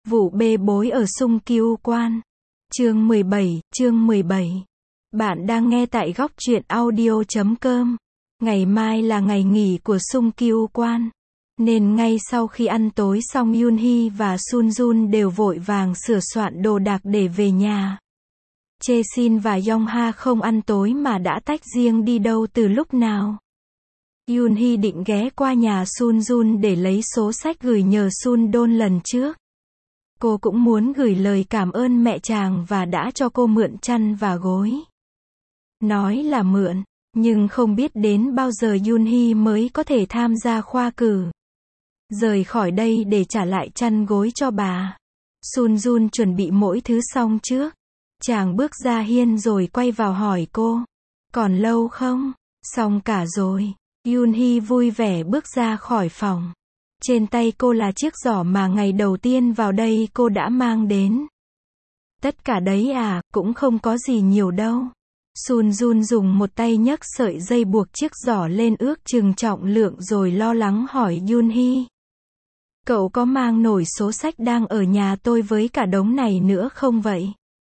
Vụ bê bối ở Sung Kiêu Quan. Chương 17. Bạn đang nghe tại góc truyện audio.com. Ngày mai là ngày nghỉ của Sung Kiêu Quan. Nên ngay sau khi ăn tối xong Yoon Hee và Sun Jun đều vội vàng sửa soạn đồ đạc để về nhà. Chae Sin và Yong Ha không ăn tối mà đã tách riêng đi đâu từ lúc nào. Yoon Hee định ghé qua nhà Sun Jun để lấy số sách gửi nhờ Sun Don lần trước. Cô cũng muốn gửi lời cảm ơn mẹ chàng và đã cho cô mượn chăn và gối. Nói là mượn, nhưng không biết đến bao giờ Yoon Hee mới có thể tham gia khoa cử. Rời khỏi đây để trả lại chăn gối cho bà. Sun Jun chuẩn bị mỗi thứ xong trước. Chàng bước ra hiên rồi quay vào hỏi cô. Còn lâu không? Xong cả rồi. Yoon Hee vui vẻ bước ra khỏi phòng. Trên tay cô là chiếc giỏ mà ngày đầu tiên vào đây cô đã mang đến. Tất cả đấy à, cũng không có gì nhiều đâu. Sun Jun dùng một tay nhấc sợi dây buộc chiếc giỏ lên ước chừng trọng lượng rồi lo lắng hỏi Yoon Hee. Cậu có mang nổi số sách đang ở nhà tôi với cả đống này nữa không vậy?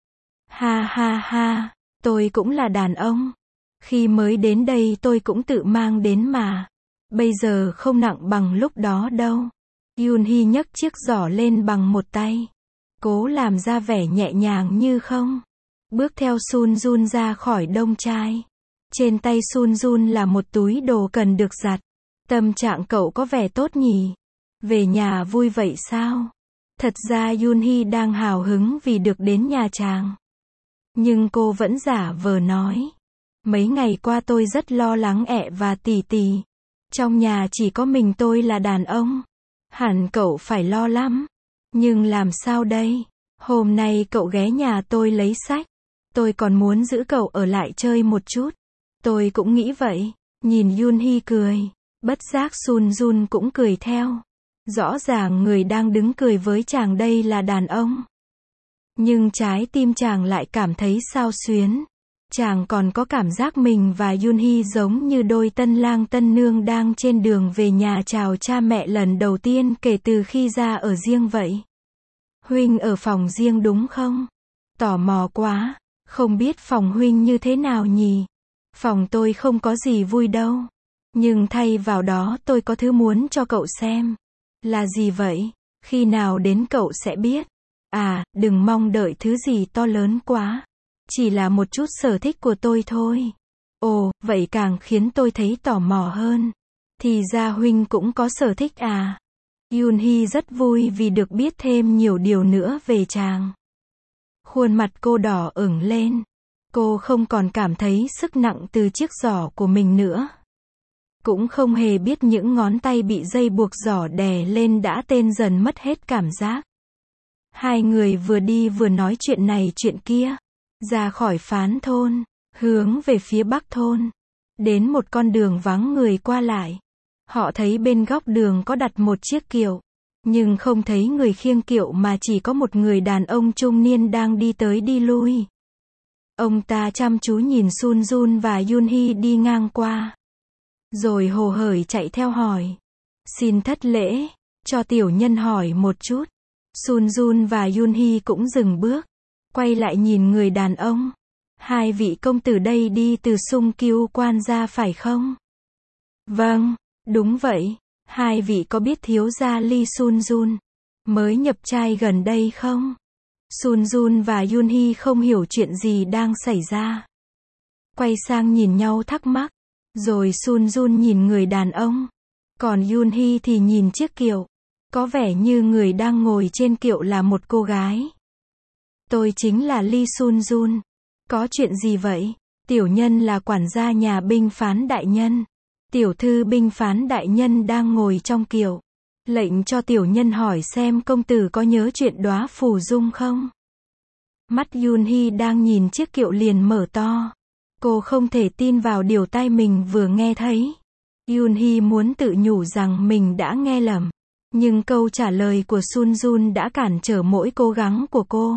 Ha ha ha, tôi cũng là đàn ông. Khi mới đến đây tôi cũng tự mang đến mà. Bây giờ không nặng bằng lúc đó đâu. Yoon Hee nhấc chiếc giỏ lên bằng một tay. Cố làm ra vẻ nhẹ nhàng như không. Bước theo Sun Jun ra khỏi đông trai. Trên tay Sun Jun là một túi đồ cần được giặt. Tâm trạng cậu có vẻ tốt nhỉ? Về nhà vui vậy sao? Thật ra Yoon Hee đang hào hứng vì được đến nhà chàng. Nhưng cô vẫn giả vờ nói. Mấy ngày qua tôi rất lo lắng ẹ và tì tì. Trong nhà chỉ có mình tôi là đàn ông. Hẳn cậu phải lo lắm. Nhưng làm sao đây? Hôm nay cậu ghé nhà tôi lấy sách. Tôi còn muốn giữ cậu ở lại chơi một chút. Tôi cũng nghĩ vậy. Nhìn Yoon Hee cười. Bất giác Sun Jun cũng cười theo. Rõ ràng người đang đứng cười với chàng đây là đàn ông. Nhưng trái tim chàng lại cảm thấy xao xuyến. Chàng còn có cảm giác mình và Yoon Hee giống như đôi tân lang tân nương đang trên đường về nhà chào cha mẹ lần đầu tiên kể từ khi ra ở riêng vậy. Huynh ở phòng riêng đúng không? Tò mò quá, không biết phòng huynh như thế nào nhỉ? Phòng tôi không có gì vui đâu. Nhưng thay vào đó tôi có thứ muốn cho cậu xem. Là gì vậy? Khi nào đến cậu sẽ biết. À, đừng mong đợi thứ gì to lớn quá. Chỉ là một chút sở thích của tôi thôi. Ồ, vậy càng khiến tôi thấy tò mò hơn. Thì ra huynh cũng có sở thích à? Yoon Hee rất vui vì được biết thêm nhiều điều nữa về chàng. Khuôn mặt cô đỏ ửng lên. Cô không còn cảm thấy sức nặng từ chiếc giỏ của mình nữa. Cũng không hề biết những ngón tay bị dây buộc giỏ đè lên đã tên dần mất hết cảm giác. Hai người vừa đi vừa nói chuyện này chuyện kia. Ra khỏi Phán thôn, hướng về phía bắc thôn. Đến một con đường vắng người qua lại. Họ thấy bên góc đường có đặt một chiếc kiệu. Nhưng không thấy người khiêng kiệu mà chỉ có một người đàn ông trung niên đang đi tới đi lui. Ông ta chăm chú nhìn Sun Jun và Yoon Hee đi ngang qua. Rồi hồ hởi chạy theo hỏi. Xin thất lễ, cho tiểu nhân hỏi một chút. Sun Jun và Yoon Hee cũng dừng bước. Quay lại nhìn người đàn ông. Hai vị công tử đây đi từ Sung Kiêu Quan ra phải không? Vâng, đúng vậy. Hai vị có biết thiếu gia Lee Sun Jun mới nhập trai gần đây không? Sun Jun và Yoon Hee không hiểu chuyện gì đang xảy ra. Quay sang nhìn nhau thắc mắc. Rồi Sun Jun nhìn người đàn ông. Còn Yoon Hee thì nhìn chiếc kiệu. Có vẻ như người đang ngồi trên kiệu là một cô gái. Tôi chính là Lee Sun Jun. Có chuyện gì vậy? Tiểu nhân là quản gia nhà binh phán đại nhân. Tiểu thư binh phán đại nhân đang ngồi trong kiệu. Lệnh cho tiểu nhân hỏi xem công tử có nhớ chuyện Đóa Phù Dung không? Mắt Yoon Hee đang nhìn chiếc kiệu liền mở to. Cô không thể tin vào điều tai mình vừa nghe thấy. Yoon Hee muốn tự nhủ rằng mình đã nghe lầm. Nhưng câu trả lời của Sun Jun đã cản trở mỗi cố gắng của cô.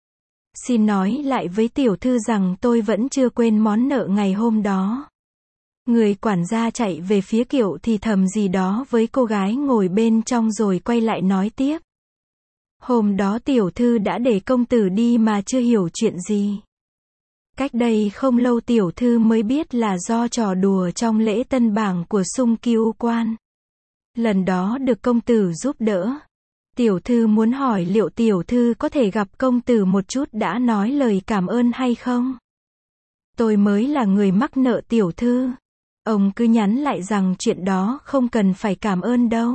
Xin nói lại với tiểu thư rằng tôi vẫn chưa quên món nợ ngày hôm đó. Người quản gia chạy về phía kiệu thì thầm gì đó với cô gái ngồi bên trong rồi quay lại nói tiếp. Hôm đó tiểu thư đã để công tử đi mà chưa hiểu chuyện gì. Cách đây không lâu tiểu thư mới biết là do trò đùa trong lễ tân bảng của Sung Kiêu Quan. Lần đó được công tử giúp đỡ. Tiểu thư muốn hỏi liệu tiểu thư có thể gặp công tử một chút đã nói lời cảm ơn hay không? Tôi mới là người mắc nợ tiểu thư. Ông cứ nhắn lại rằng chuyện đó không cần phải cảm ơn đâu.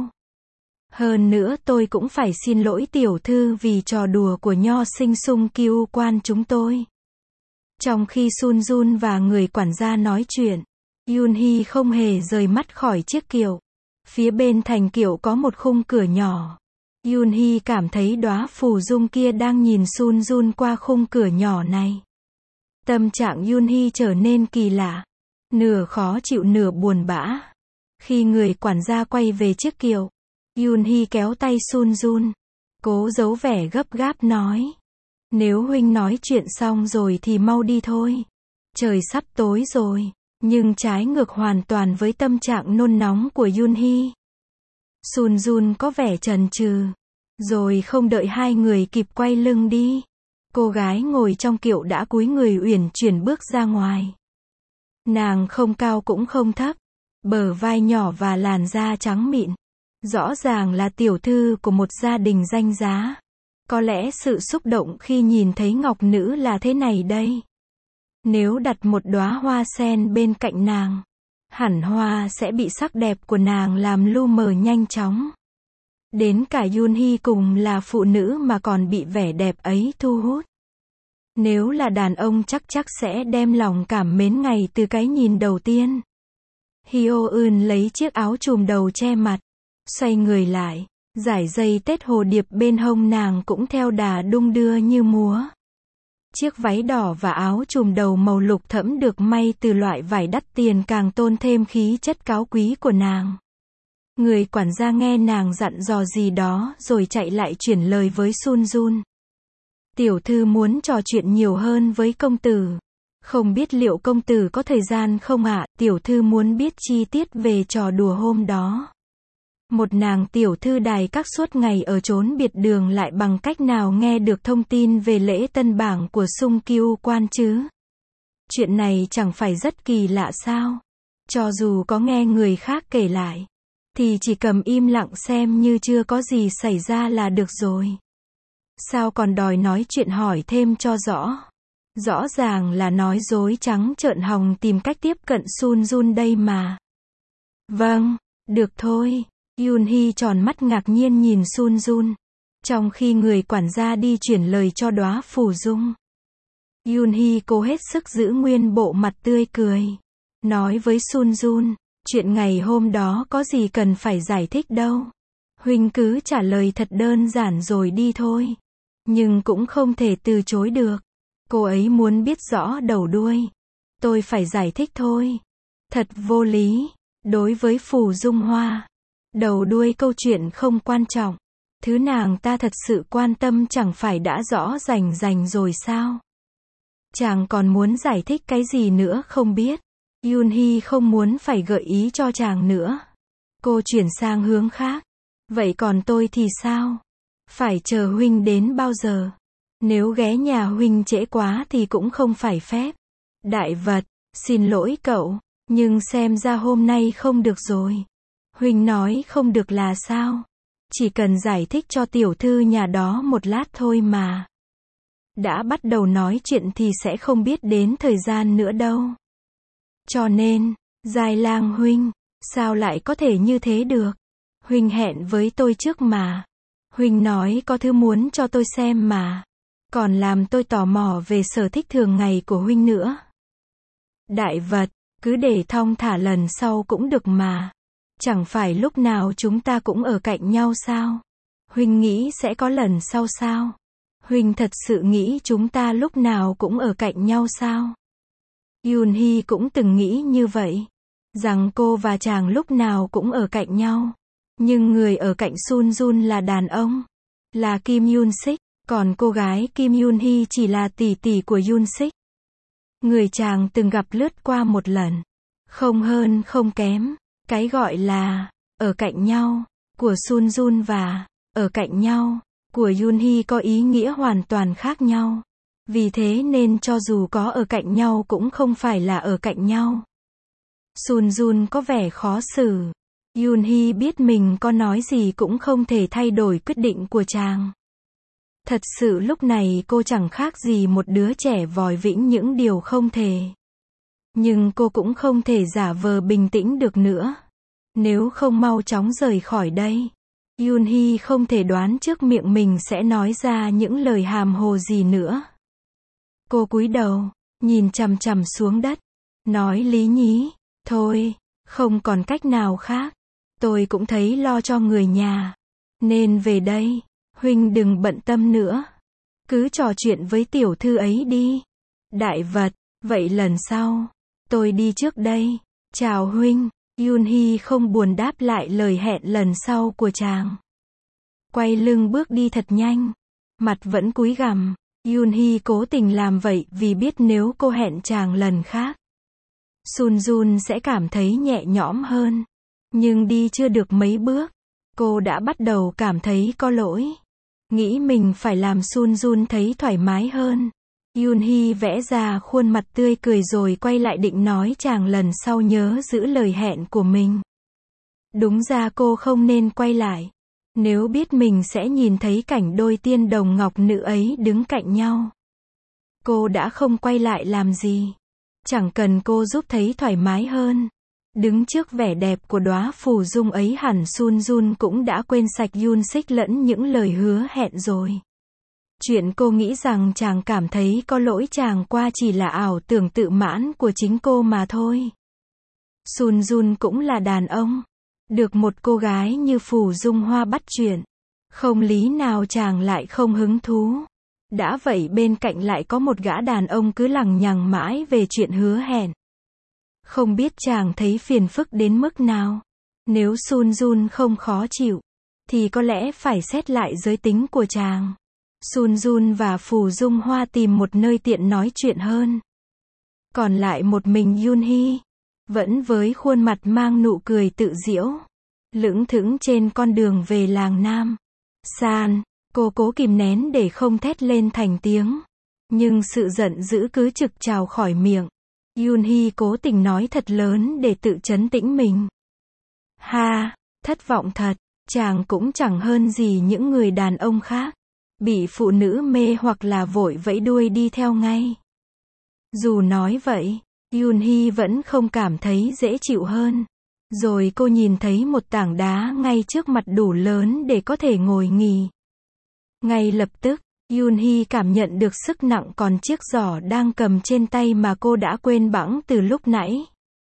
Hơn nữa tôi cũng phải xin lỗi tiểu thư vì trò đùa của nho sinh Sung Kiêu Quan chúng tôi. Trong khi Sun Jun và người quản gia nói chuyện, Yoon Hee không hề rời mắt khỏi chiếc kiệu. Phía bên thành kiệu có một khung cửa nhỏ. Yoon Hee cảm thấy đóa phù dung kia đang nhìn Sun Jun qua khung cửa nhỏ này. Tâm trạng Yoon Hee trở nên kỳ lạ, nửa khó chịu nửa buồn bã. Khi người quản gia quay về chiếc kiệu, Yoon Hee kéo tay Sun Jun, cố giấu vẻ gấp gáp nói: nếu huynh nói chuyện xong rồi thì mau đi thôi. Trời sắp tối rồi. Nhưng trái ngược hoàn toàn với tâm trạng nôn nóng của Yoon Hee. Sun Jun có vẻ chần chừ. Rồi không đợi hai người kịp quay lưng đi, cô gái ngồi trong kiệu đã cúi người uyển chuyển bước ra ngoài. Nàng không cao cũng không thấp, bờ vai nhỏ và làn da trắng mịn. Rõ ràng là tiểu thư của một gia đình danh giá. Có lẽ sự xúc động khi nhìn thấy ngọc nữ là thế này đây. Nếu đặt một đóa hoa sen bên cạnh nàng, hẳn hoa sẽ bị sắc đẹp của nàng làm lu mờ nhanh chóng. Đến cả Yoon Hee cùng là phụ nữ mà còn bị vẻ đẹp ấy thu hút. Nếu là đàn ông chắc sẽ đem lòng cảm mến ngay từ cái nhìn đầu tiên. Hyo Eun lấy chiếc áo trùm đầu che mặt, xoay người lại, giải dây tết hồ điệp bên hông nàng cũng theo đà đung đưa như múa. Chiếc váy đỏ và áo trùm đầu màu lục thẫm được may từ loại vải đắt tiền càng tôn thêm khí chất cao quý của nàng. Người quản gia nghe nàng dặn dò gì đó rồi chạy lại chuyển lời với Sun Jun. Tiểu thư muốn trò chuyện nhiều hơn với công tử. Không biết liệu công tử có thời gian không ạ? Tiểu thư muốn biết chi tiết về trò đùa hôm đó. Một nàng tiểu thư đài các suốt ngày ở chốn biệt đường lại bằng cách nào nghe được thông tin về lễ tân bảng của Sung Kiêu Quan chứ? Chuyện này chẳng phải rất kỳ lạ sao? Cho dù có nghe người khác kể lại, thì chỉ cầm im lặng xem như chưa có gì xảy ra là được rồi. Sao còn đòi nói chuyện hỏi thêm cho rõ? Rõ ràng là nói dối trắng trợn hòng tìm cách tiếp cận Sun Jun đây mà. Vâng, được thôi. Yoon Hee tròn mắt ngạc nhiên nhìn Sun Jun, trong khi người quản gia đi chuyển lời cho đóa phù dung. Yoon Hee cố hết sức giữ nguyên bộ mặt tươi cười, nói với Sun Jun, chuyện ngày hôm đó có gì cần phải giải thích đâu. Huynh cứ trả lời thật đơn giản rồi đi thôi. Nhưng cũng không thể từ chối được. Cô ấy muốn biết rõ đầu đuôi. Tôi phải giải thích thôi. Thật vô lý. Đối với Phù Dung Hoa, đầu đuôi câu chuyện không quan trọng. Thứ nàng ta thật sự quan tâm chẳng phải đã rõ rành rồi sao? Chàng còn muốn giải thích cái gì nữa không biết. Yoon Hee không muốn phải gợi ý cho chàng nữa. Cô chuyển sang hướng khác. Vậy còn tôi thì sao? Phải chờ huynh đến bao giờ? Nếu ghé nhà huynh trễ quá thì cũng không phải phép. Đại vật, xin lỗi cậu, nhưng xem ra hôm nay không được rồi. Huynh nói không được là sao? Chỉ cần giải thích cho tiểu thư nhà đó một lát thôi mà. Đã bắt đầu nói chuyện thì sẽ không biết đến thời gian nữa đâu. Cho nên, Giai Lang huynh, sao lại có thể như thế được? Huynh hẹn với tôi trước mà. Huynh nói có thứ muốn cho tôi xem mà. Còn làm tôi tò mò về sở thích thường ngày của huynh nữa. Đại vật, cứ để thong thả lần sau cũng được mà. Chẳng phải lúc nào chúng ta cũng ở cạnh nhau sao? Huynh nghĩ sẽ có lần sau sao? Huynh thật sự nghĩ chúng ta lúc nào cũng ở cạnh nhau sao? Yoon Hee cũng từng nghĩ như vậy. Rằng cô và chàng lúc nào cũng ở cạnh nhau. Nhưng người ở cạnh Sun Jun là đàn ông. Là Kim Yoon Sik. Còn cô gái Kim Yoon Hee chỉ là tỷ tỷ của Yoon Sik. Người chàng từng gặp lướt qua một lần. Không hơn không kém. Cái gọi là ở cạnh nhau của Sun Jun và ở cạnh nhau của Yoonhee có ý nghĩa hoàn toàn khác nhau. Vì thế nên cho dù có ở cạnh nhau cũng không phải là ở cạnh nhau. Sunjun có vẻ khó xử. Yoonhee biết mình có nói gì cũng không thể thay đổi quyết định của chàng. Thật sự lúc này cô chẳng khác gì một đứa trẻ vòi vĩnh những điều không thể. Nhưng cô cũng không thể giả vờ bình tĩnh được nữa. Nếu không mau chóng rời khỏi đây, Yoonhee không thể đoán trước miệng mình sẽ nói ra những lời hàm hồ gì nữa. Cô cúi đầu, nhìn chằm chằm xuống đất, nói lý nhí, thôi, không còn cách nào khác. Tôi cũng thấy lo cho người nhà, nên về đây, huynh đừng bận tâm nữa. Cứ trò chuyện với tiểu thư ấy đi. Đại vật, vậy lần sau, tôi đi trước đây. Chào huynh. Yoonhee không buồn đáp lại lời hẹn lần sau của chàng. Quay lưng bước đi thật nhanh, mặt vẫn cúi gằm. Yoonhee cố tình làm vậy vì biết nếu cô hẹn chàng lần khác, Sunjun sẽ cảm thấy nhẹ nhõm hơn. Nhưng đi chưa được mấy bước, cô đã bắt đầu cảm thấy có lỗi. Nghĩ mình phải làm Sunjun thấy thoải mái hơn. Yoonhee vẽ ra khuôn mặt tươi cười rồi quay lại định nói chàng lần sau nhớ giữ lời hẹn của mình. Đúng ra cô không nên quay lại. Nếu biết mình sẽ nhìn thấy cảnh đôi tiên đồng ngọc nữ ấy đứng cạnh nhau, cô đã không quay lại làm gì. Chẳng cần cô giúp thấy thoải mái hơn. Đứng trước vẻ đẹp của đóa phù dung ấy hẳn Sunjun cũng đã quên sạch Yoon Sik lẫn những lời hứa hẹn rồi. Chuyện cô nghĩ rằng chàng cảm thấy có lỗi chàng qua chỉ là ảo tưởng tự mãn của chính cô mà thôi. Sunjun cũng là đàn ông. Được một cô gái như Phù Dung Hoa bắt chuyện, không lý nào chàng lại không hứng thú. Đã vậy bên cạnh lại có một gã đàn ông cứ lằng nhằng mãi về chuyện hứa hẹn. Không biết chàng thấy phiền phức đến mức nào. Nếu Sunjun không khó chịu, thì có lẽ phải xét lại giới tính của chàng. Sunjun và Phù Dung Hoa tìm một nơi tiện nói chuyện hơn. Còn lại một mình Yoonhee, vẫn với khuôn mặt mang nụ cười tự giễu, lững thững trên con đường về làng Nam San. Cô cố kìm nén để không thét lên thành tiếng, nhưng sự giận dữ cứ trực trào khỏi miệng. Yoonhee cố tình nói thật lớn để tự trấn tĩnh mình. Ha, thất vọng thật, chàng cũng chẳng hơn gì những người đàn ông khác, bị phụ nữ mê hoặc là vội vẫy đuôi đi theo ngay. Dù nói vậy, Yoonhee vẫn không cảm thấy dễ chịu hơn. Rồi cô nhìn thấy một tảng đá ngay trước mặt đủ lớn để có thể ngồi nghỉ. Ngay lập tức, Yoonhee cảm nhận được sức nặng còn chiếc giỏ đang cầm trên tay mà cô đã quên bẵng từ lúc nãy.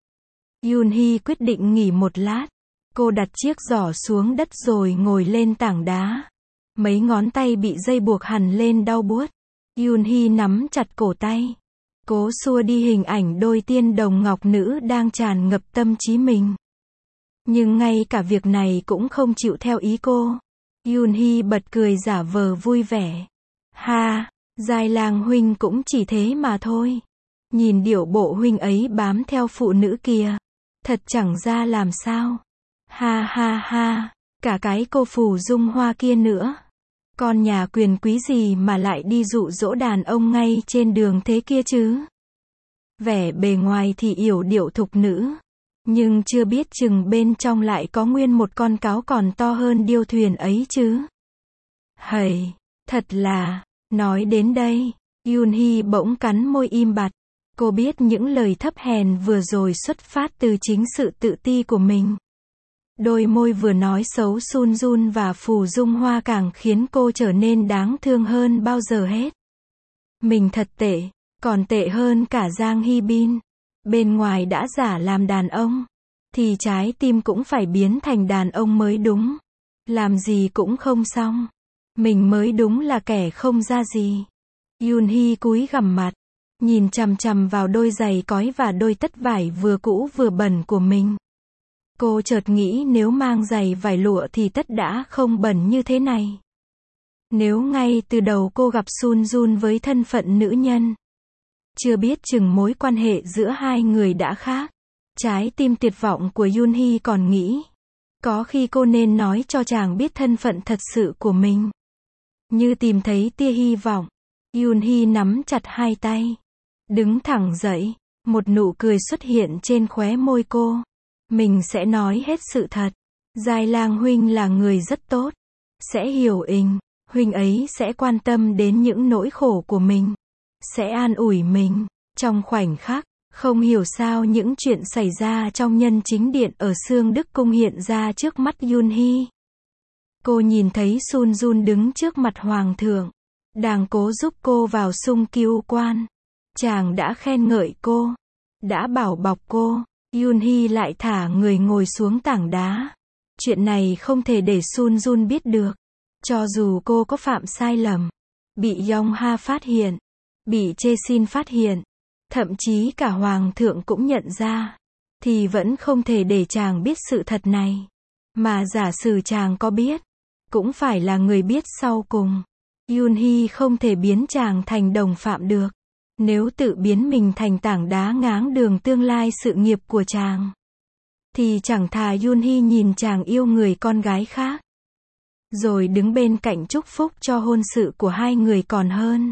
Yoonhee quyết định nghỉ một lát. Cô đặt chiếc giỏ xuống đất rồi ngồi lên tảng đá. Mấy ngón tay bị dây buộc hằn lên đau buốt. Yoonhee nắm chặt cổ tay, cố xua đi hình ảnh đôi tiên đồng ngọc nữ đang tràn ngập tâm trí mình. Nhưng ngay cả việc này cũng không chịu theo ý cô. Yoonhee bật cười giả vờ vui vẻ. Ha, Giai Lang huynh cũng chỉ thế mà thôi. Nhìn điệu bộ huynh ấy bám theo phụ nữ kia, thật chẳng ra làm sao. Ha ha ha, cả cái cô Phù Dung Hoa kia nữa. Con nhà quyền quý gì mà lại đi dụ dỗ đàn ông ngay trên đường thế kia chứ. Vẻ bề ngoài thì yểu điệu thục nữ, nhưng chưa biết chừng bên trong lại có nguyên một con cáo còn to hơn điêu thuyền ấy chứ. Hầy, thật là, nói đến đây, Yoonhee bỗng cắn môi im bặt. Cô biết những lời thấp hèn vừa rồi xuất phát từ chính sự tự ti của mình. Đôi môi vừa nói xấu Sunjun và Phù Dung Hoa càng khiến cô trở nên đáng thương hơn bao giờ hết. Mình thật tệ, còn tệ hơn cả Giang Hee Bin. Bên ngoài đã giả làm đàn ông, thì trái tim cũng phải biến thành đàn ông mới đúng. Làm gì cũng không xong. Mình mới đúng là kẻ không ra gì. Yoonhee cúi gằm mặt, nhìn chằm chằm vào đôi giày cói và đôi tất vải vừa cũ vừa bẩn của mình. Cô chợt nghĩ nếu mang giày vải lụa thì tất đã không bẩn như thế này. Nếu ngay từ đầu cô gặp Sunjun với thân phận nữ nhân, chưa biết chừng mối quan hệ giữa hai người đã khác. Trái tim tuyệt vọng của Yoonhee còn nghĩ, có khi cô nên nói cho chàng biết thân phận thật sự của mình. Như tìm thấy tia hy vọng. Yoonhee nắm chặt hai tay. Đứng thẳng dậy. Một nụ cười xuất hiện trên khóe môi cô. Mình sẽ nói hết sự thật. Giai Lang huynh là người rất tốt. Sẽ hiểu Ình. Huynh ấy sẽ quan tâm đến những nỗi khổ của mình. Sẽ an ủi mình. Trong khoảnh khắc, không hiểu sao những chuyện xảy ra trong nhân chính điện ở Sương Đức Cung hiện ra trước mắt Yoonhee. Cô nhìn thấy Sun Jun đứng trước mặt hoàng thượng. Đang cố giúp cô vào Sung Kyu Quan. Chàng đã khen ngợi cô. Đã bảo bọc cô. Yoonhee lại thả người ngồi xuống tảng đá. Chuyện này không thể để Sun Jun biết được. Cho dù cô có phạm sai lầm. Bị Yongha phát hiện. Bị Chae-sin phát hiện. Thậm chí cả hoàng thượng cũng nhận ra. Thì vẫn không thể để chàng biết sự thật này. Mà giả sử chàng có biết. Cũng phải là người biết sau cùng. Yoonhee không thể biến chàng thành đồng phạm được. Nếu tự biến mình thành tảng đá ngáng đường tương lai sự nghiệp của chàng. Thì chẳng thà Yoonhee nhìn chàng yêu người con gái khác. Rồi đứng bên cạnh chúc phúc cho hôn sự của hai người còn hơn.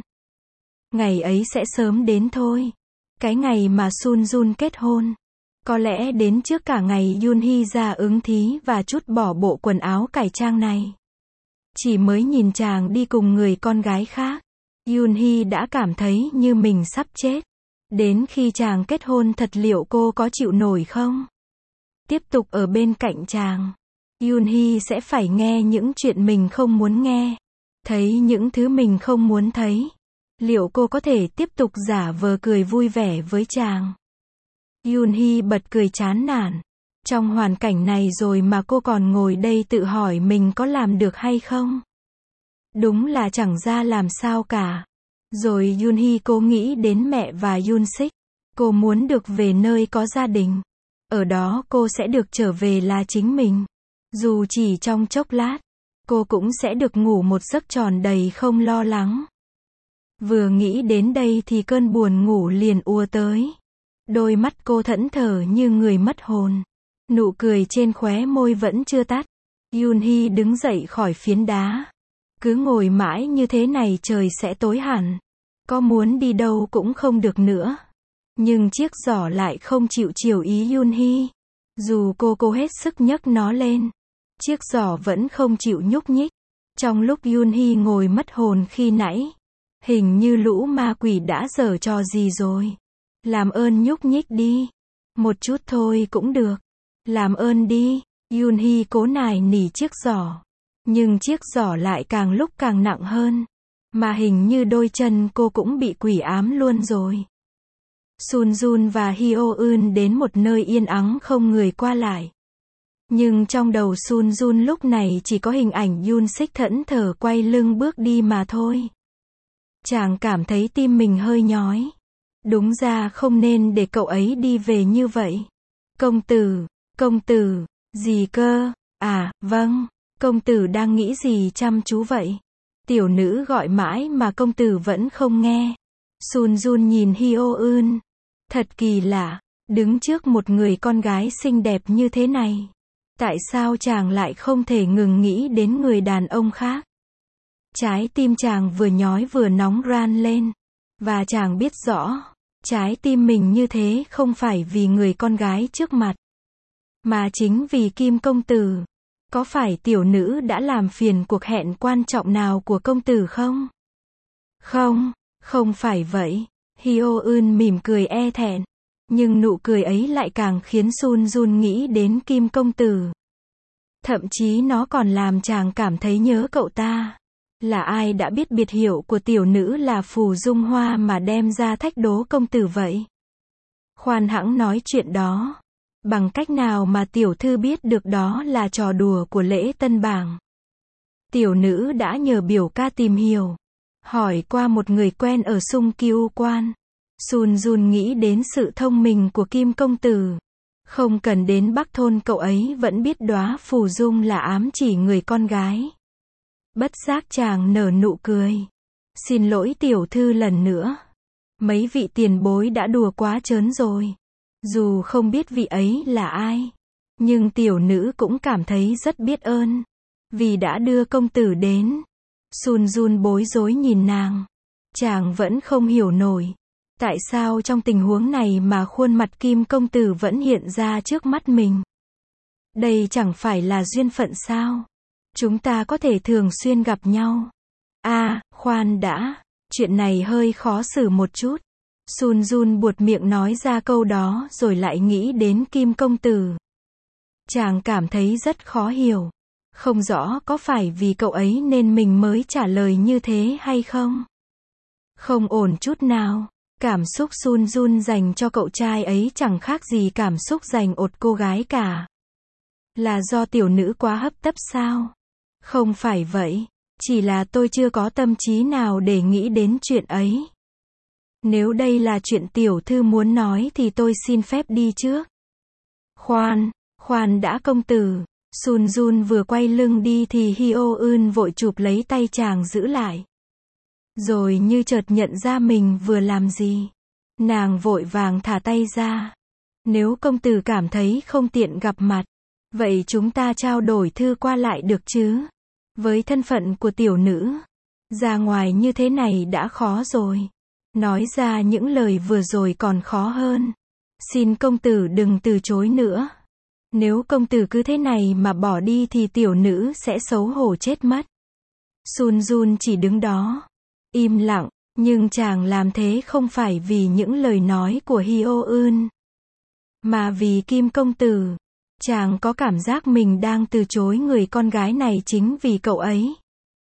Ngày ấy sẽ sớm đến thôi. Cái ngày mà Sun Jun kết hôn. Có lẽ đến trước cả ngày Yoonhee ra ứng thí và trút bỏ bộ quần áo cải trang này. Chỉ mới nhìn chàng đi cùng người con gái khác. Yoonhee đã cảm thấy như mình sắp chết. Đến khi chàng kết hôn thật liệu cô có chịu nổi không? Tiếp tục ở bên cạnh chàng. Yoonhee sẽ phải nghe những chuyện mình không muốn nghe. Thấy những thứ mình không muốn thấy. Liệu cô có thể tiếp tục giả vờ cười vui vẻ với chàng? Yoonhee bật cười chán nản. Trong hoàn cảnh này rồi mà cô còn ngồi đây tự hỏi mình có làm được hay không? Đúng là chẳng ra làm sao cả. Rồi Yoonhee cố nghĩ đến mẹ và Yoon-sik. Cô muốn được về nơi có gia đình. Ở đó cô sẽ được trở về là chính mình. Dù chỉ trong chốc lát, cô cũng sẽ được ngủ một giấc tròn đầy không lo lắng. Vừa nghĩ đến đây thì cơn buồn ngủ liền ùa tới. Đôi mắt cô thẫn thờ như người mất hồn. Nụ cười trên khóe môi vẫn chưa tắt. Yoonhee đứng dậy khỏi phiến đá. Cứ ngồi mãi như thế này trời sẽ tối hẳn. Có muốn đi đâu cũng không được nữa. Nhưng chiếc giỏ lại không chịu chiều ý Yoonhee. Dù cô cố hết sức nhấc nó lên. Chiếc giỏ vẫn không chịu nhúc nhích. Trong lúc Yoonhee ngồi mất hồn khi nãy. Hình như lũ ma quỷ đã giở trò gì rồi. Làm ơn nhúc nhích đi. Một chút thôi cũng được. Làm ơn đi. Yoonhee cố nài nỉ chiếc giỏ. Nhưng chiếc giỏ lại càng lúc càng nặng hơn. Mà hình như đôi chân cô cũng bị quỷ ám luôn rồi. Sun Jun và Hyo-eun đến một nơi yên ắng không người qua lại. Nhưng trong đầu Sun Jun lúc này chỉ có hình ảnh Yoon-sik thẫn thờ quay lưng bước đi mà thôi. Chàng cảm thấy tim mình hơi nhói. Đúng ra không nên để cậu ấy đi về như vậy. Công tử, gì cơ? À, vâng, công tử đang nghĩ gì chăm chú vậy? Tiểu nữ gọi mãi mà công tử vẫn không nghe. Sun Jun nhìn Hyo-eun. Thật kỳ lạ, đứng trước một người con gái xinh đẹp như thế này. Tại sao chàng lại không thể ngừng nghĩ đến người đàn ông khác? Trái tim chàng vừa nhói vừa nóng ran lên. Và chàng biết rõ, trái tim mình như thế không phải vì người con gái trước mặt. Mà chính vì Kim công tử. Có phải tiểu nữ đã làm phiền cuộc hẹn quan trọng nào của công tử không? Không phải vậy. Hyo-eun mỉm cười e thẹn. Nhưng nụ cười ấy lại càng khiến Sun Jun nghĩ đến Kim công tử. Thậm chí nó còn làm chàng cảm thấy nhớ cậu ta. Là ai đã biết biệt hiệu của tiểu nữ là Phù Dung Hoa mà đem ra thách đố công tử vậy? Khoan hẵng nói chuyện đó. Bằng cách nào mà tiểu thư biết được đó là trò đùa của lễ tân bảng? Tiểu nữ đã nhờ biểu ca tìm hiểu. Hỏi qua một người quen ở Sung Kyu Quan. Sun Jun nghĩ đến sự thông minh của Kim công tử. Không cần đến Bắc thôn cậu ấy vẫn biết đóa phù dung là ám chỉ người con gái. Bất giác chàng nở nụ cười. Xin lỗi tiểu thư lần nữa. Mấy vị tiền bối đã đùa quá trớn rồi. Dù không biết vị ấy là ai. Nhưng tiểu nữ cũng cảm thấy rất biết ơn. Vì đã đưa công tử đến. Sun Jun bối rối nhìn nàng. Chàng vẫn không hiểu nổi. Tại sao trong tình huống này mà khuôn mặt Kim công tử vẫn hiện ra trước mắt mình? Đây chẳng phải là duyên phận sao? Chúng ta có thể thường xuyên gặp nhau. Khoan đã. Chuyện này hơi khó xử một chút. Sun Jun buột miệng nói ra câu đó rồi lại nghĩ đến Kim công tử. Chàng cảm thấy rất khó hiểu. Không rõ có phải vì cậu ấy nên mình mới trả lời như thế hay không? Không ổn chút nào. Cảm xúc Sun Jun dành cho cậu trai ấy chẳng khác gì cảm xúc dành ột cô gái cả. Là do tiểu nữ quá hấp tấp sao? Không phải vậy. Chỉ là tôi chưa có tâm trí nào để nghĩ đến chuyện ấy. Nếu đây là chuyện tiểu thư muốn nói thì tôi xin phép đi trước. Khoan đã công tử. Sun Jun vừa quay lưng đi thì Hyo Eun vội chụp lấy tay chàng giữ lại. Rồi như chợt nhận ra mình vừa làm gì. Nàng vội vàng thả tay ra. Nếu công tử cảm thấy không tiện gặp mặt, vậy chúng ta trao đổi thư qua lại được chứ? Với thân phận của tiểu nữ, ra ngoài như thế này đã khó rồi. Nói ra những lời vừa rồi còn khó hơn. Xin công tử đừng từ chối nữa. Nếu công tử cứ thế này mà bỏ đi thì tiểu nữ sẽ xấu hổ chết mất. Sun Jun chỉ đứng đó, im lặng, nhưng chàng làm thế không phải vì những lời nói của Hyo Eun, mà vì Kim công tử. Chàng có cảm giác mình đang từ chối người con gái này chính vì cậu ấy.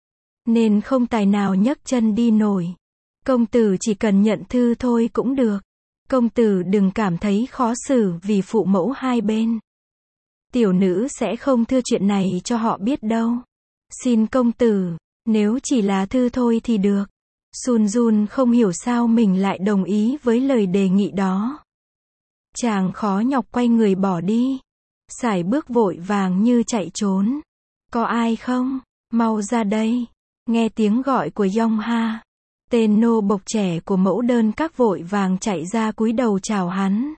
Nên không tài nào nhấc chân đi nổi. Công tử chỉ cần nhận thư thôi cũng được. Công tử đừng cảm thấy khó xử vì phụ mẫu hai bên. Tiểu nữ sẽ không thưa chuyện này cho họ biết đâu. Xin công tử, nếu chỉ là thư thôi thì được. Sun Jun không hiểu sao mình lại đồng ý với lời đề nghị đó. Chàng khó nhọc quay người bỏ đi. Sải bước vội vàng như chạy trốn. Có ai không? Mau ra đây. Nghe tiếng gọi của Yong Ha. Tên nô bộc trẻ của mẫu đơn các vội vàng chạy ra cúi đầu chào hắn.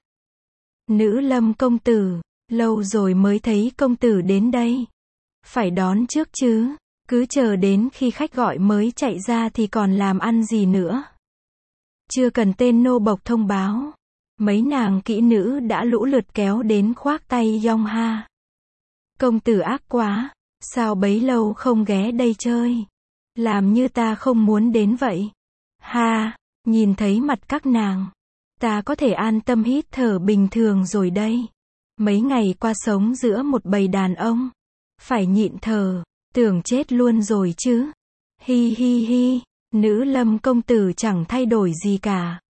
Nữ Lâm công tử, lâu rồi mới thấy công tử đến đây. Phải đón trước chứ, cứ chờ đến khi khách gọi mới chạy ra thì còn làm ăn gì nữa. Chưa cần tên nô bộc thông báo. Mấy nàng kỹ nữ đã lũ lượt kéo đến khoác tay Yong Ha. Công tử ác quá, sao bấy lâu không ghé đây chơi? Làm như ta không muốn đến vậy. Nhìn thấy mặt các nàng, ta có thể an tâm hít thở bình thường rồi đây. Mấy ngày qua sống giữa một bầy đàn ông, phải nhịn thở, tưởng chết luôn rồi chứ. Hi, nữ Lâm công tử chẳng thay đổi gì cả.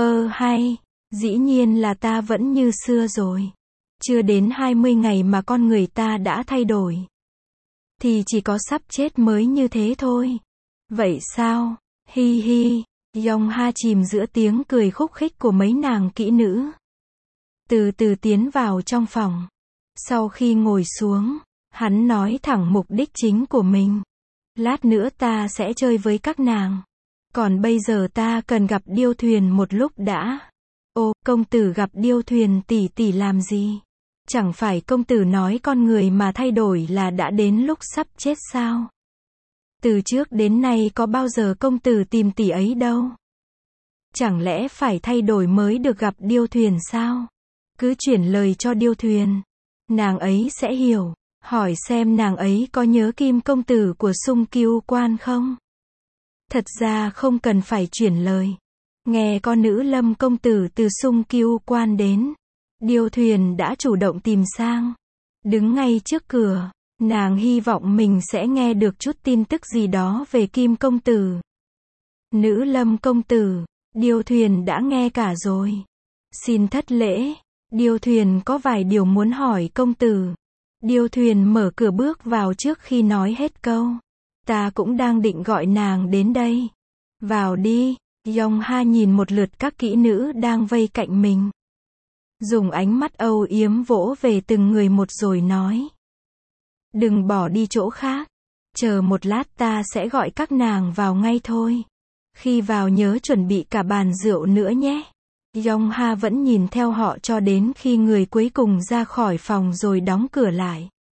Dĩ nhiên là ta vẫn như xưa rồi. Chưa đến 20 ngày mà con người ta đã thay đổi. Thì chỉ có sắp chết mới như thế thôi. Vậy sao? Hi. Yong Ha chìm giữa tiếng cười khúc khích của mấy nàng kỹ nữ. Từ từ tiến vào trong phòng. Sau khi ngồi xuống, hắn nói thẳng mục đích chính của mình. Lát nữa ta sẽ chơi với các nàng. Còn bây giờ ta cần gặp Điêu Thuyền một lúc đã. Ô, công tử gặp Điêu Thuyền tỷ tỷ làm gì? Chẳng phải công tử nói con người mà thay đổi là đã đến lúc sắp chết sao? Từ trước đến nay có bao giờ công tử tìm tỷ ấy đâu? Chẳng lẽ phải thay đổi mới được gặp Điêu Thuyền sao? Cứ chuyển lời cho Điêu Thuyền. Nàng ấy sẽ hiểu. Hỏi xem nàng ấy có nhớ Kim công tử của Sung Kiêu Quan không? Thật ra không cần phải chuyển lời. Nghe con nữ Lâm công tử từ Sung Kiêu Quan đến. Điêu Thuyền đã chủ động tìm sang. Đứng ngay trước cửa. Nàng hy vọng mình sẽ nghe được chút tin tức gì đó về Kim công tử. Nữ Lâm công tử, Điêu Thuyền đã nghe cả rồi. Xin thất lễ. Điêu Thuyền có vài điều muốn hỏi công tử. Điêu Thuyền mở cửa bước vào trước khi nói hết câu. Ta cũng đang định gọi nàng đến đây. Vào đi. Yong Ha nhìn một lượt các kỹ nữ đang vây cạnh mình. Dùng ánh mắt âu yếm vỗ về từng người một rồi nói. Đừng bỏ đi chỗ khác. Chờ một lát ta sẽ gọi các nàng vào ngay thôi. Khi vào nhớ chuẩn bị cả bàn rượu nữa nhé. Yong Ha vẫn nhìn theo họ cho đến khi người cuối cùng ra khỏi phòng rồi đóng cửa lại.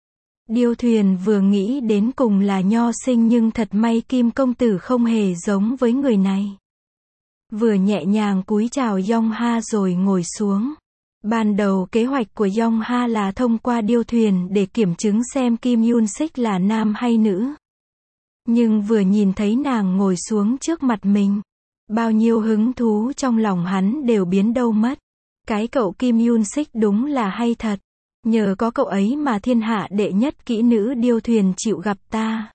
Điêu Thuyền vừa nghĩ đến cùng là Nho Sinh nhưng thật may Kim công tử không hề giống với người này. Vừa nhẹ nhàng cúi chào Yong Ha rồi ngồi xuống. Ban đầu kế hoạch của Yong Ha là thông qua Điêu Thuyền để kiểm chứng xem Kim Yun Sik là nam hay nữ. Nhưng vừa nhìn thấy nàng ngồi xuống trước mặt mình, bao nhiêu hứng thú trong lòng hắn đều biến đâu mất. Cái cậu Kim Yun Sik đúng là hay thật. Nhờ có cậu ấy mà thiên hạ đệ nhất kỹ nữ Điêu Thuyền chịu gặp ta.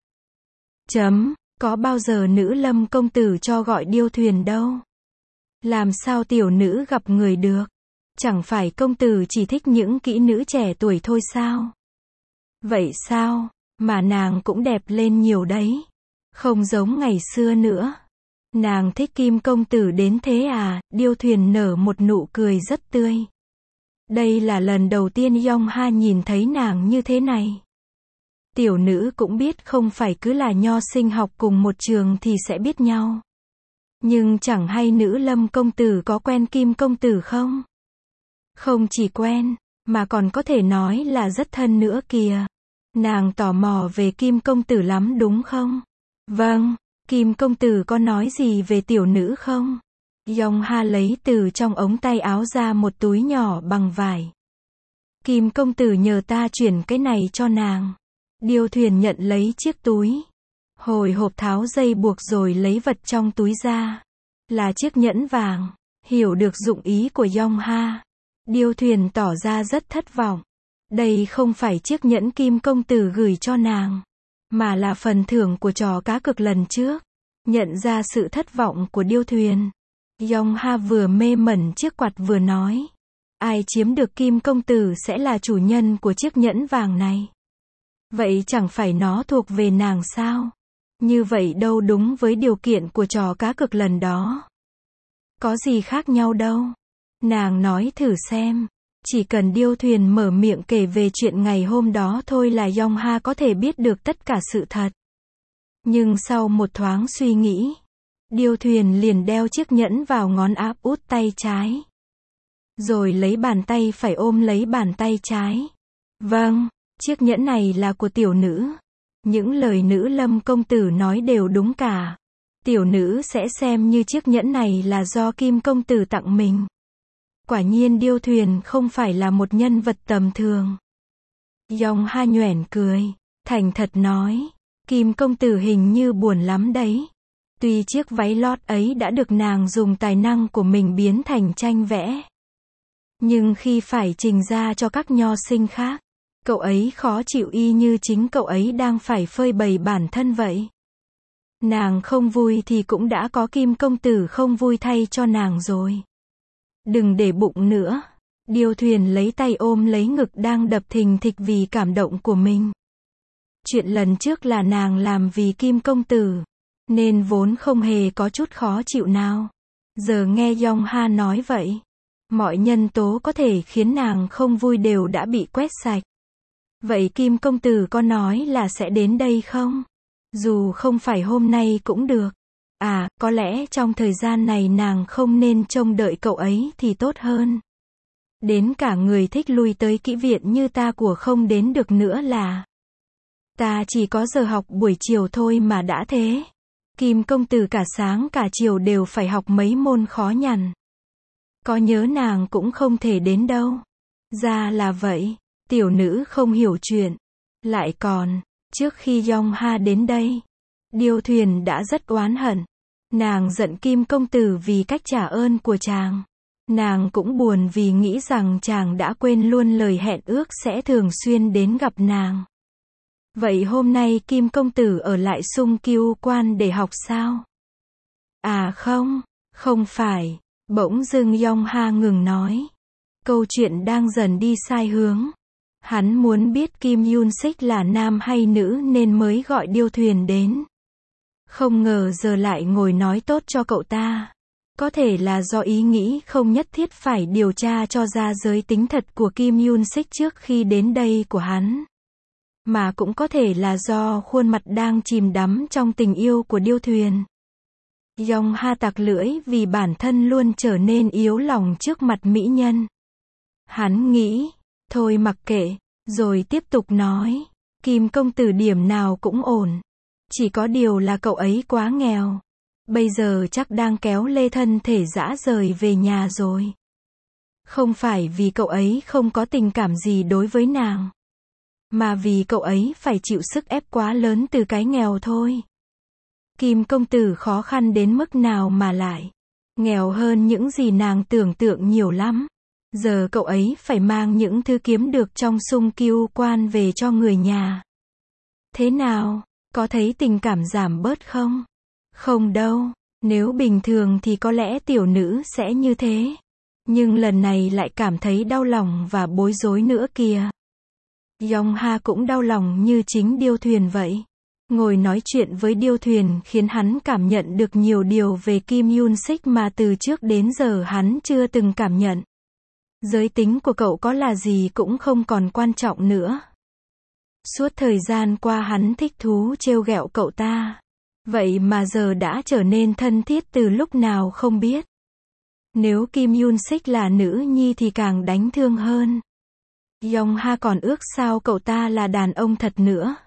Có bao giờ nữ Lâm công tử cho gọi Điêu Thuyền đâu. Làm sao tiểu nữ gặp người được. Chẳng phải công tử chỉ thích những kỹ nữ trẻ tuổi thôi sao? Vậy sao, mà nàng cũng đẹp lên nhiều đấy. Không giống ngày xưa nữa. Nàng thích Kim công tử đến thế à? Điêu Thuyền nở một nụ cười rất tươi. Đây là lần đầu tiên Yong Ha nhìn thấy nàng như thế này. Tiểu nữ cũng biết không phải cứ là Nho Sinh học cùng một trường thì sẽ biết nhau. Nhưng chẳng hay nữ Lâm công tử có quen Kim công tử không? Không chỉ quen, mà còn có thể nói là rất thân nữa kìa. Nàng tò mò về Kim công tử lắm đúng không? Vâng, Kim công tử có nói gì về tiểu nữ không? Yong Ha lấy từ trong ống tay áo ra một túi nhỏ bằng vải. Kim công tử nhờ ta chuyển cái này cho nàng. Điêu Thuyền nhận lấy chiếc túi. Hồi hộp tháo dây buộc rồi lấy vật trong túi ra. Là chiếc nhẫn vàng. Hiểu được dụng ý của Yong Ha. Điêu Thuyền tỏ ra rất thất vọng. Đây không phải chiếc nhẫn Kim công tử gửi cho nàng, mà là phần thưởng của trò cá cược lần trước. Nhận ra sự thất vọng của Điêu Thuyền, Yong Ha vừa mê mẩn chiếc quạt vừa nói. Ai chiếm được Kim công tử sẽ là chủ nhân của chiếc nhẫn vàng này. Vậy chẳng phải nó thuộc về nàng sao? Như vậy đâu đúng với điều kiện của trò cá cược lần đó. Có gì khác nhau đâu. Nàng nói thử xem. Chỉ cần Điêu Thuyền mở miệng kể về chuyện ngày hôm đó thôi là Yong Ha có thể biết được tất cả sự thật. Nhưng sau một thoáng suy nghĩ, Điêu Thuyền liền đeo chiếc nhẫn vào ngón áp út tay trái. Rồi lấy bàn tay phải ôm lấy bàn tay trái. Vâng, chiếc nhẫn này là của tiểu nữ. Những lời nữ Lâm công tử nói đều đúng cả. Tiểu nữ sẽ xem như chiếc nhẫn này là do Kim công tử tặng mình. Quả nhiên Điêu Thuyền không phải là một nhân vật tầm thường. Yong Ha nhoẻn cười, thành thật nói, Kim công tử hình như buồn lắm đấy. Tuy chiếc váy lót ấy đã được nàng dùng tài năng của mình biến thành tranh vẽ, nhưng khi phải trình ra cho các nho sinh khác, cậu ấy khó chịu y như chính cậu ấy đang phải phơi bày bản thân vậy. Nàng không vui thì cũng đã có Kim công tử không vui thay cho nàng rồi. Đừng để bụng nữa. Điêu Thuyền lấy tay ôm lấy ngực đang đập thình thịch vì cảm động của mình. Chuyện lần trước là nàng làm vì Kim công tử, nên vốn không hề có chút khó chịu nào. Giờ nghe Yong Ha nói vậy, mọi nhân tố có thể khiến nàng không vui đều đã bị quét sạch. Vậy Kim công tử có nói là sẽ đến đây không? Dù không phải hôm nay cũng được. À, có lẽ trong thời gian này nàng không nên trông đợi cậu ấy thì tốt hơn. Đến cả người thích lui tới kỹ viện như ta của không đến được nữa là. Ta chỉ có giờ học buổi chiều thôi mà đã thế. Kim công tử cả sáng cả chiều đều phải học mấy môn khó nhằn. Có nhớ nàng cũng không thể đến đâu. Ra là vậy, tiểu nữ không hiểu chuyện. Lại còn, trước khi Yong Ha đến đây, Điêu Thuyền đã rất oán hận. Nàng giận Kim công tử vì cách trả ơn của chàng. Nàng cũng buồn vì nghĩ rằng chàng đã quên luôn lời hẹn ước sẽ thường xuyên đến gặp nàng. Vậy hôm nay Kim công tử ở lại Sung Kiêu Quan để học sao? À không, không phải. Bỗng dưng Yong Ha ngừng nói. Câu chuyện đang dần đi sai hướng. Hắn muốn biết Kim Yun Sik là nam hay nữ nên mới gọi Điêu Thuyền đến. Không ngờ giờ lại ngồi nói tốt cho cậu ta. Có thể là do ý nghĩ không nhất thiết phải điều tra cho ra giới tính thật của Kim Yun Sik trước khi đến đây của hắn. Mà cũng có thể là do khuôn mặt đang chìm đắm trong tình yêu của Điêu Thuyền. Yong Ha tặc lưỡi vì bản thân luôn trở nên yếu lòng trước mặt mỹ nhân. Hắn nghĩ, thôi mặc kệ, rồi tiếp tục nói. Kim công tử điểm nào cũng ổn. Chỉ có điều là cậu ấy quá nghèo. Bây giờ chắc đang kéo lê thân thể rã rời về nhà rồi. Không phải vì cậu ấy không có tình cảm gì đối với nàng, mà vì cậu ấy phải chịu sức ép quá lớn từ cái nghèo thôi. Kim công tử khó khăn đến mức nào mà lại nghèo hơn những gì nàng tưởng tượng nhiều lắm. Giờ cậu ấy phải mang những thứ kiếm được trong Sung Kiêu Quan về cho người nhà. Thế nào, có thấy tình cảm giảm bớt không? Không đâu, nếu bình thường thì có lẽ tiểu nữ sẽ như thế. Nhưng lần này lại cảm thấy đau lòng và bối rối nữa kìa. Yong Ha cũng đau lòng như chính Điêu Thuyền vậy. Ngồi nói chuyện với Điêu Thuyền khiến hắn cảm nhận được nhiều điều về Kim Yun Sik mà từ trước đến giờ hắn chưa từng cảm nhận. Giới tính của cậu có là gì cũng không còn quan trọng nữa. Suốt thời gian qua hắn thích thú trêu ghẹo cậu ta. Vậy mà giờ đã trở nên thân thiết từ lúc nào không biết. Nếu Kim Yun Sik là nữ nhi thì càng đánh thương hơn. Yong Ha còn ước sao cậu ta là đàn ông thật nữa.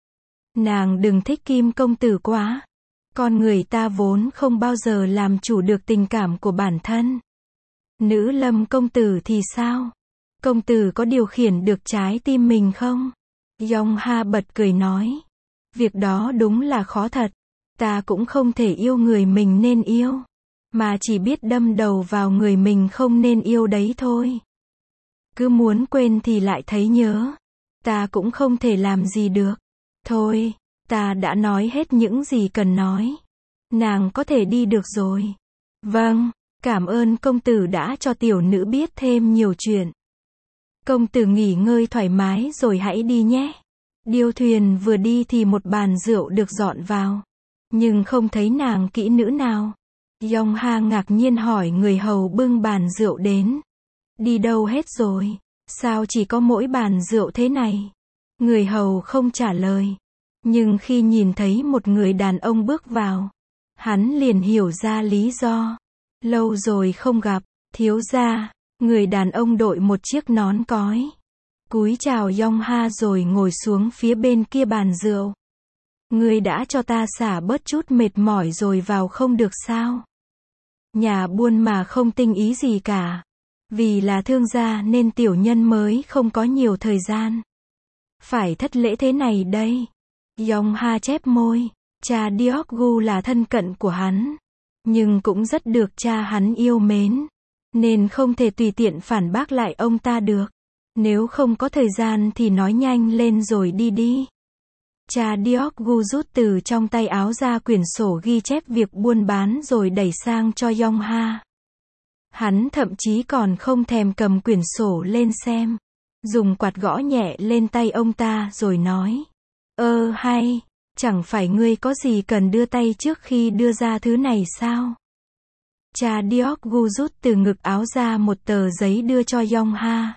Nàng đừng thích Kim công tử quá. Con người ta vốn không bao giờ làm chủ được tình cảm của bản thân. Nữ Lâm công tử thì sao? Công tử có điều khiển được trái tim mình không? Yong Ha bật cười nói. Việc đó đúng là khó thật. Ta cũng không thể yêu người mình nên yêu, mà chỉ biết đâm đầu vào người mình không nên yêu đấy thôi. Cứ muốn quên thì lại thấy nhớ. Ta cũng không thể làm gì được. Thôi, ta đã nói hết những gì cần nói. Nàng có thể đi được rồi. Vâng, cảm ơn công tử đã cho tiểu nữ biết thêm nhiều chuyện. Công tử nghỉ ngơi thoải mái rồi hãy đi nhé. Điêu Thuyền vừa đi thì một bàn rượu được dọn vào. Nhưng không thấy nàng kỹ nữ nào. Yong Ha ngạc nhiên hỏi người hầu bưng bàn rượu đến. Đi đâu hết rồi? Sao chỉ có mỗi bàn rượu thế này? Người hầu không trả lời. Nhưng khi nhìn thấy một người đàn ông bước vào, hắn liền hiểu ra lý do. Lâu rồi không gặp, thiếu gia. Người đàn ông đội một chiếc nón cói, cúi chào Yong Ha rồi ngồi xuống phía bên kia bàn rượu. Ngươi đã cho ta xả bớt chút mệt mỏi rồi vào không được sao? Nhà buôn mà không tinh ý gì cả. Vì là thương gia nên tiểu nhân mới không có nhiều thời gian. Phải thất lễ thế này đây. Yong Ha chép môi. Cha Deokgu là thân cận của hắn, nhưng cũng rất được cha hắn yêu mến, nên không thể tùy tiện phản bác lại ông ta được. Nếu không có thời gian thì nói nhanh lên rồi đi đi. Cha Deokgu rút từ trong tay áo ra quyển sổ ghi chép việc buôn bán rồi đẩy sang cho Yong Ha. Hắn thậm chí còn không thèm cầm quyển sổ lên xem. Dùng quạt gõ nhẹ lên tay ông ta rồi nói. Hay, chẳng phải ngươi có gì cần đưa tay trước khi đưa ra thứ này sao? Cha Deokgu rút từ ngực áo ra một tờ giấy đưa cho Yong Ha.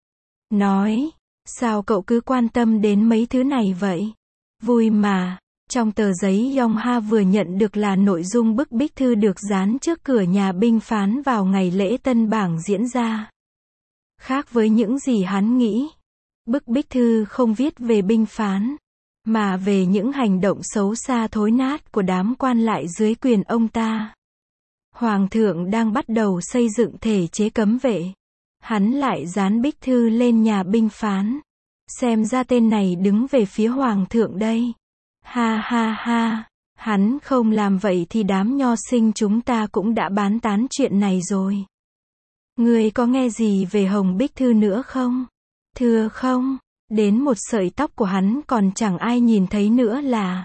Nói, sao cậu cứ quan tâm đến mấy thứ này vậy? Vui mà. Trong tờ giấy Yong Ha vừa nhận được là nội dung bức bích thư được dán trước cửa nhà binh phán vào ngày lễ tân bảng diễn ra. Khác với những gì hắn nghĩ, bức bích thư không viết về binh phán, mà về những hành động xấu xa thối nát của đám quan lại dưới quyền ông ta. Hoàng thượng đang bắt đầu xây dựng thể chế cấm vệ. Hắn lại dán bích thư lên nhà binh phán. Xem ra tên này đứng về phía hoàng thượng đây. Ha ha ha, hắn không làm vậy thì đám nho sinh chúng ta cũng đã bán tán chuyện này rồi. Ngươi có nghe gì về hồng bích thư nữa không? Thưa không, đến một sợi tóc của hắn còn chẳng ai nhìn thấy nữa là.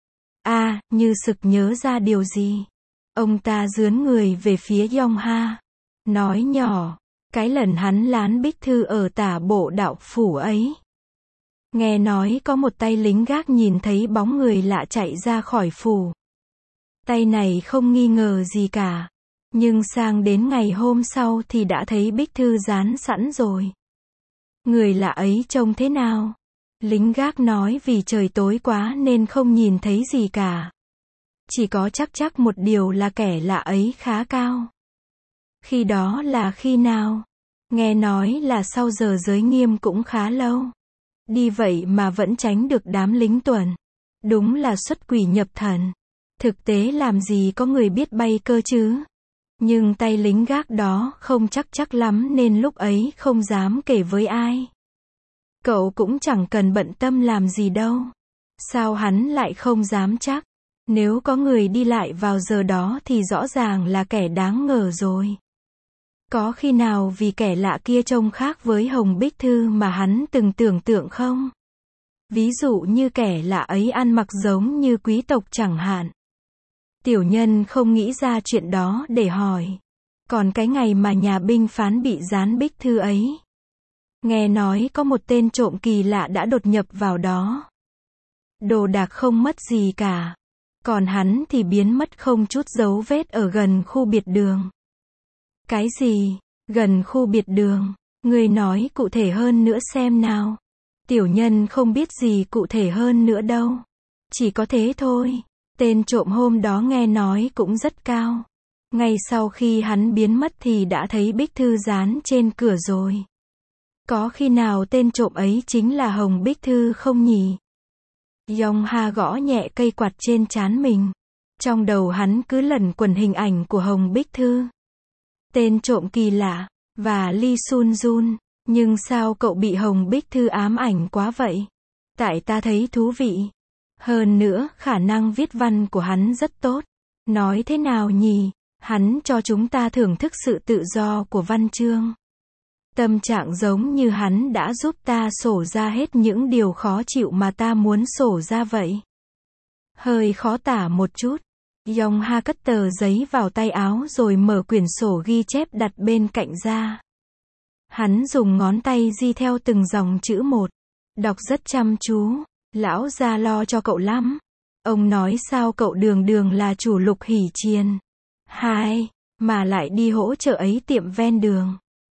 Như sực nhớ ra điều gì. Ông ta dướn người về phía Yong Ha, nói nhỏ, cái lần hắn lán bích thư ở tả bộ đạo phủ ấy. Nghe nói có một tay lính gác nhìn thấy bóng người lạ chạy ra khỏi phủ. Tay này không nghi ngờ gì cả. Nhưng sang đến ngày hôm sau thì đã thấy bích thư dán sẵn rồi. Người lạ ấy trông thế nào? Lính gác nói vì trời tối quá nên không nhìn thấy gì cả. Chỉ có chắc một điều là kẻ lạ ấy khá cao. Khi đó là khi nào? Nghe nói là sau giờ giới nghiêm cũng khá lâu. Đi vậy mà vẫn tránh được đám lính tuần. Đúng là xuất quỷ nhập thần. Thực tế làm gì có người biết bay cơ chứ. Nhưng tay lính gác đó không chắc lắm nên lúc ấy không dám kể với ai. Cậu cũng chẳng cần bận tâm làm gì đâu. Sao hắn lại không dám chắc? Nếu có người đi lại vào giờ đó thì rõ ràng là kẻ đáng ngờ rồi. Có khi nào vì kẻ lạ kia trông khác với Hồng Bích Thư mà hắn từng tưởng tượng không? Ví dụ như kẻ lạ ấy ăn mặc giống như quý tộc chẳng hạn. Tiểu Nhân không nghĩ ra chuyện đó để hỏi. Còn cái ngày mà nhà binh phán bị dán Bích Thư ấy, nghe nói có một tên trộm kỳ lạ đã đột nhập vào đó. Đồ đạc không mất gì cả. Còn hắn thì biến mất không chút dấu vết ở gần khu biệt đường. Cái gì? Gần khu biệt đường? Ngươi nói cụ thể hơn nữa xem nào. Tiểu Nhân không biết gì cụ thể hơn nữa đâu. Chỉ có thế thôi. Tên trộm hôm đó nghe nói cũng rất cao. Ngay sau khi hắn biến mất thì đã thấy Bích Thư dán trên cửa rồi. Có khi nào tên trộm ấy chính là Hồng Bích Thư không nhỉ? Yong Ha gõ nhẹ cây quạt trên trán mình. Trong đầu hắn cứ lẩn quẩn hình ảnh của Hồng Bích Thư. Tên trộm kỳ lạ, và Lee Sun Jun. Nhưng sao cậu bị Hồng Bích Thư ám ảnh quá vậy? Tại ta thấy thú vị. Hơn nữa, khả năng viết văn của hắn rất tốt. Nói thế nào nhỉ? Hắn cho chúng ta thưởng thức sự tự do của văn chương. Tâm trạng giống như hắn đã giúp ta sổ ra hết những điều khó chịu mà ta muốn sổ ra vậy. Hơi khó tả một chút. Yong Ha cất tờ giấy vào tay áo rồi mở quyển sổ ghi chép đặt bên cạnh ra. Hắn dùng ngón tay ghi theo từng dòng chữ một. Đọc rất chăm chú. Lão gia lo cho cậu lắm. Ông nói sao cậu đường là chủ Lục Hỷ Triền. 2. Mà lại đi hỗ trợ ấy tiệm ven đường.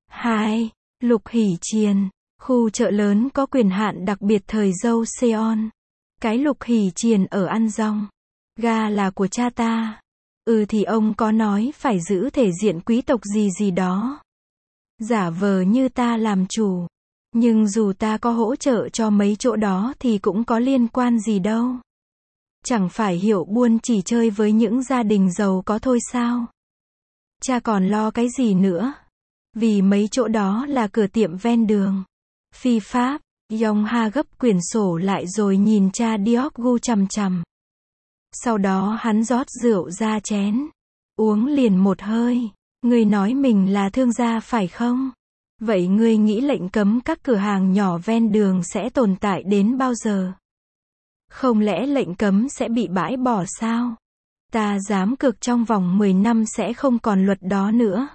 2. Lục Hỷ Triền. Khu chợ lớn có quyền hạn đặc biệt thời Dâu Seon. Cái Lục Hỷ Triền ở An Dong. Ga là của cha ta. Thì ông có nói phải giữ thể diện quý tộc gì đó. Giả vờ như ta làm chủ. Nhưng dù ta có hỗ trợ cho mấy chỗ đó thì cũng có liên quan gì đâu. Chẳng phải Hiệu Buôn chỉ chơi với những gia đình giàu có thôi sao? Cha còn lo cái gì nữa? Vì mấy chỗ đó là cửa tiệm ven đường. Phi pháp. Yong Ha gấp quyển sổ lại rồi nhìn cha Deok-gu chằm chằm. Sau đó hắn rót rượu ra chén. Uống liền một hơi. Ngươi nói mình là thương gia phải không? Vậy ngươi nghĩ lệnh cấm các cửa hàng nhỏ ven đường sẽ tồn tại đến bao giờ? Không lẽ lệnh cấm sẽ bị bãi bỏ sao? Ta dám cược trong vòng 10 năm sẽ không còn luật đó nữa.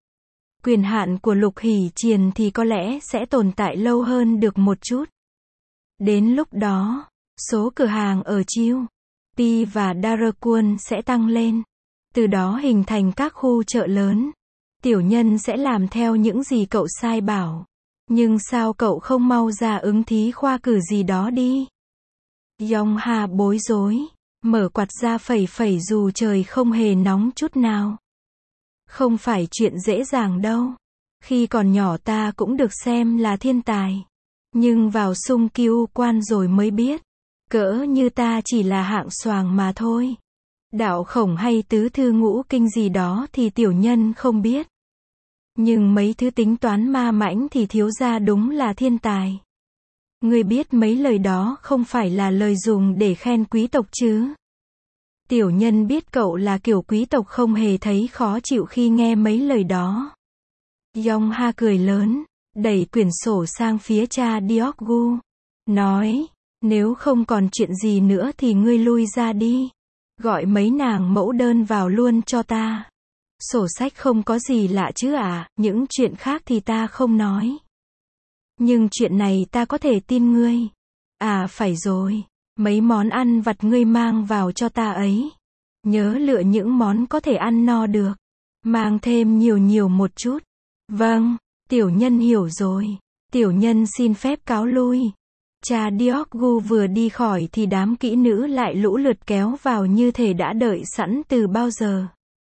Quyền hạn của Lục Hỷ Triền thì có lẽ sẽ tồn tại lâu hơn được một chút. Đến lúc đó, số cửa hàng ở Chiêu, Pi và Darakwon sẽ tăng lên. Từ đó hình thành các khu chợ lớn. Tiểu Nhân sẽ làm theo những gì cậu sai bảo. Nhưng sao cậu không mau ra ứng thí khoa cử gì đó đi? Yong Ha bối rối. Mở quạt ra phẩy dù trời không hề nóng chút nào. Không phải chuyện dễ dàng đâu. Khi còn nhỏ ta cũng được xem là thiên tài. Nhưng vào Sung Kiêu Quan rồi mới biết. Cỡ như ta chỉ là hạng xoàng mà thôi. Đạo khổng hay tứ thư ngũ kinh gì đó thì Tiểu Nhân không biết. Nhưng mấy thứ tính toán ma mãnh thì thiếu gia đúng là thiên tài. Ngươi biết mấy lời đó không phải là lời dùng để khen quý tộc chứ? Tiểu Nhân biết cậu là kiểu quý tộc không hề thấy khó chịu khi nghe mấy lời đó. Yong Ha cười lớn, đẩy quyển sổ sang phía cha Deok-gu. Nói, nếu không còn chuyện gì nữa thì ngươi lui ra đi. Gọi mấy nàng mẫu đơn vào luôn cho ta. Sổ sách không có gì lạ chứ à, những chuyện khác thì ta không nói. Nhưng chuyện này ta có thể tin ngươi. À phải rồi, mấy món ăn vặt ngươi mang vào cho ta ấy. Nhớ lựa những món có thể ăn no được. Mang thêm nhiều một chút. Vâng, Tiểu Nhân hiểu rồi. Tiểu Nhân xin phép cáo lui. Cha Deok-gu vừa đi khỏi thì đám kỹ nữ lại lũ lượt kéo vào như thể đã đợi sẵn từ bao giờ.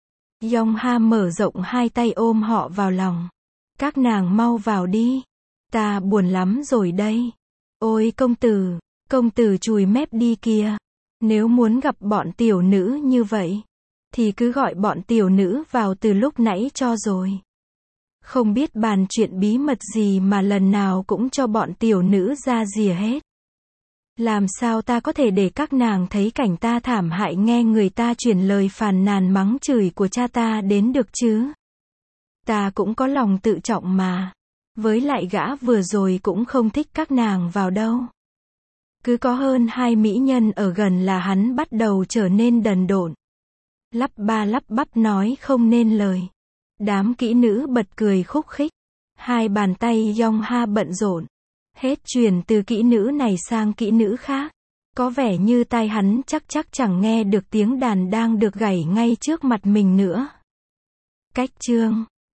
Yong Ha mở rộng hai tay ôm họ vào lòng. Các nàng mau vào đi. Ta buồn lắm rồi đây. Ôi công tử chùi mép đi kìa. Nếu muốn gặp bọn tiểu nữ như vậy, thì cứ gọi bọn tiểu nữ vào từ lúc nãy cho rồi. Không biết bàn chuyện bí mật gì mà lần nào cũng cho bọn tiểu nữ ra rìa hết. Làm sao ta có thể để các nàng thấy cảnh ta thảm hại nghe người ta truyền lời phàn nàn mắng chửi của cha ta đến được chứ? Ta cũng có lòng tự trọng mà. Với lại gã vừa rồi cũng không thích các nàng vào đâu. Cứ có hơn 2 mỹ nhân ở gần là hắn bắt đầu trở nên đần độn. Lắp ba lắp bắp nói không nên lời. Đám kỹ nữ bật cười khúc khích. Hai bàn tay Yong Ha bận rộn. Hết chuyển từ kỹ nữ này sang kỹ nữ khác. Có vẻ như tai hắn chắc chẳng nghe được tiếng đàn đang được gảy ngay trước mặt mình nữa. Cách chương